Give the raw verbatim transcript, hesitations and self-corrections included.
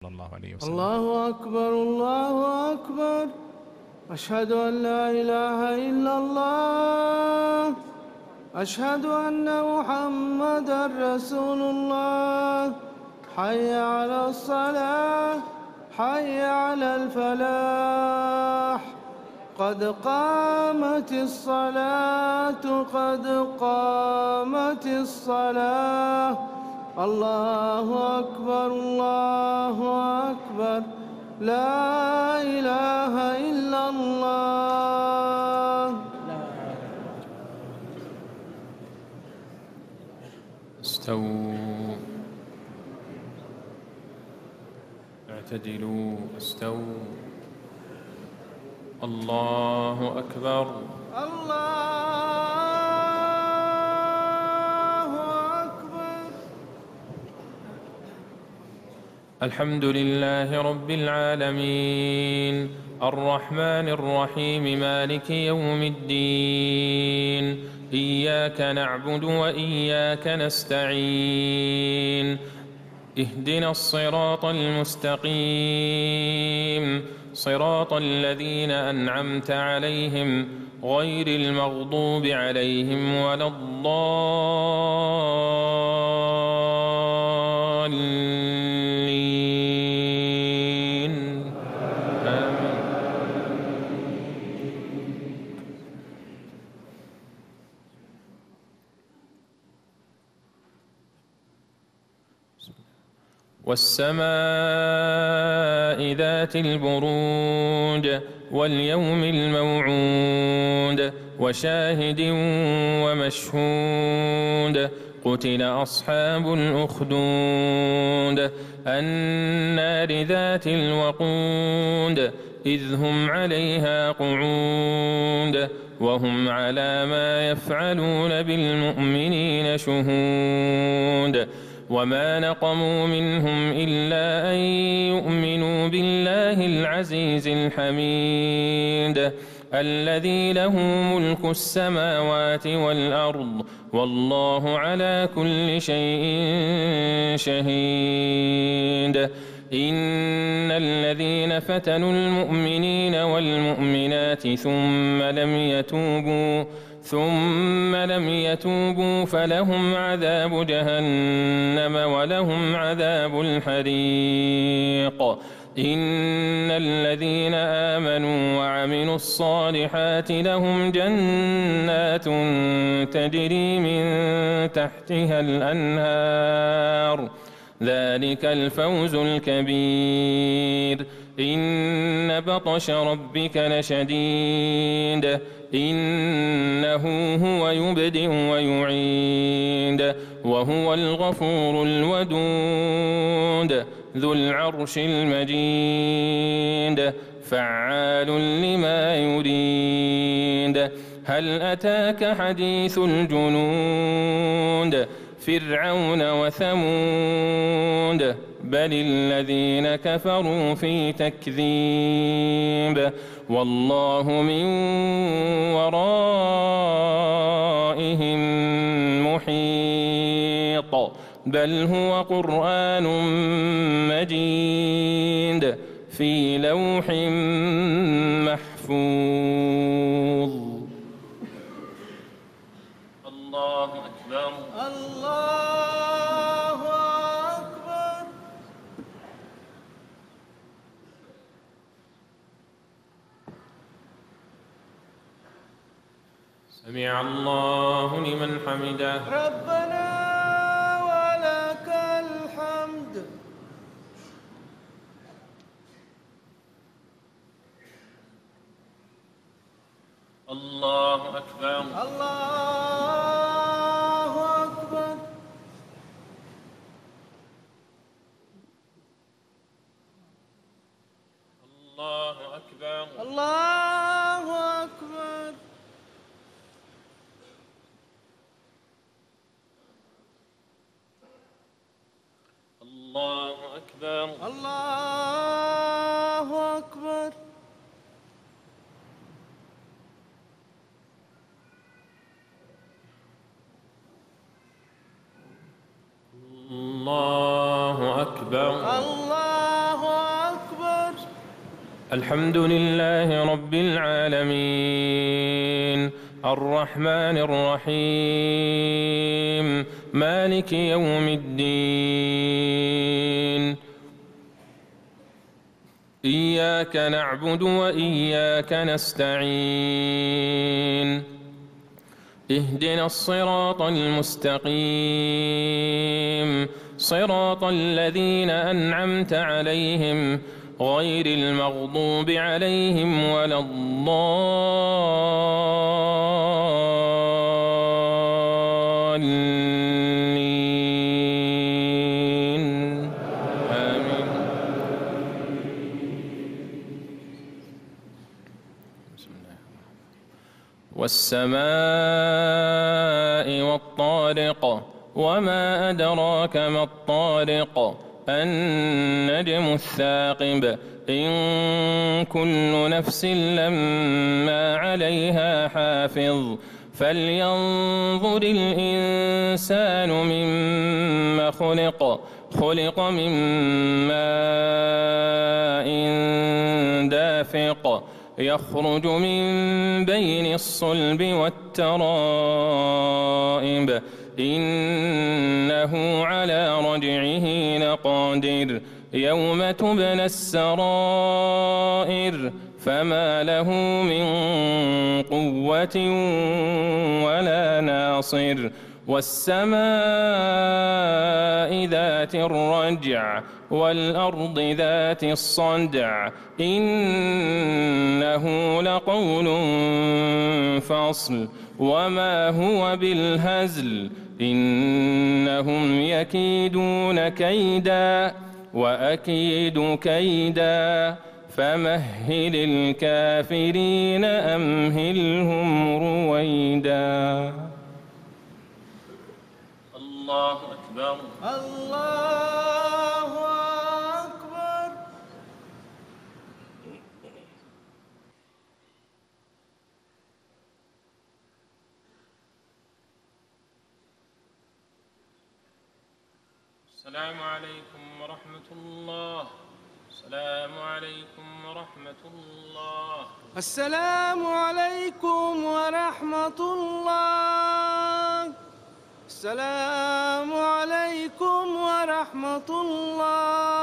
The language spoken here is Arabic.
الله عليه وسلم. الله أكبر الله أكبر، أشهد أن لا إله إلا الله، أشهد أن محمدًا رسول الله. حي على الصلاة، حي على الفلاح، قد قامت الصلاة قد قامت الصلاة. الله أكبر الله أكبر، لا إله إلا الله. استووا، اعتدلوا، استووا. الله أكبر الله أكبر. الحمد لله رب العالمين، الرحمن الرحيم، مالك يوم الدين. إياك نعبد وإياك نستعين، اهدنا الصراط المستقيم، صراط الذين أنعمت عليهم غير المغضوب عليهم ولا الضالين. آمين. والسماء ذات البروج واليوم الموعود وشاهد ومشهود. قتل أصحاب الأخدود النار ذات الوقود إذ هم عليها قعود وهم على ما يفعلون بالمؤمنين شهود. وما نقموا منهم إلا أن يؤمنوا بالله العزيز الحميد الذي له ملك السماوات والأرض والله على كل شيء شهيد. إن الذين فتنوا المؤمنين والمؤمنات ثم لم يتوبوا ثم لم يتوبوا فلهم عذاب جهنم ولهم عذاب الحريق. إن الذين آمنوا وعملوا الصالحات لهم جنات تجري من تحتها الأنهار، ذلك الفوز الكبير. إن بطش ربك لشديد، إنه هو يبدئ ويعيد وهو الغفور الودود ذو العرش المجيد فعال لما يريد. هل أتاك حديث الجنود فرعون وثمود بل الذين كفروا في تكذيب والله من ورائهم محيط. بل هو قرآن مجيد في لوح محفوظ. الله أكبر الله أكبر. سمع الله لمن حمده. ربنا ولك الحمد. الله أكبر الله أكبر. الله أكبر الله أكبر. الله أكبر الله أكبر. الله أكبر الله الحمد لله رب العالمين الرحمن الرحيم مالك يوم الدين إياك نعبد وإياك نستعين اهدنا الصراط المستقيم صراط الذين أنعمت عليهم غير المغضوب عليهم ولا الضالين آمين. والسماء والطارق وما أدراك ما الطارق النجم الثاقب إن كل نفس لما عليها حافظ فلينظر الإنسان مما خلق خلق من ماء دافق يخرج من بين الصلب والترائب إنه على رجعه لقادر يوم تبلى السرائر فما له من قوة ولا ناصر والسماء ذات الرجع والأرض ذات الصدع إنه لقول فصل وما هو بالهزل إنهم يكيدون كيدا وأكيد كيدا فمهل الكافرين أمهلهم رويدا. الله أكبر. الله أكبر. السلام عليكم ورحمة الله. السلام عليكم ورحمة الله. السلام عليكم ورحمة الله. السلام عليكم ورحمة الله.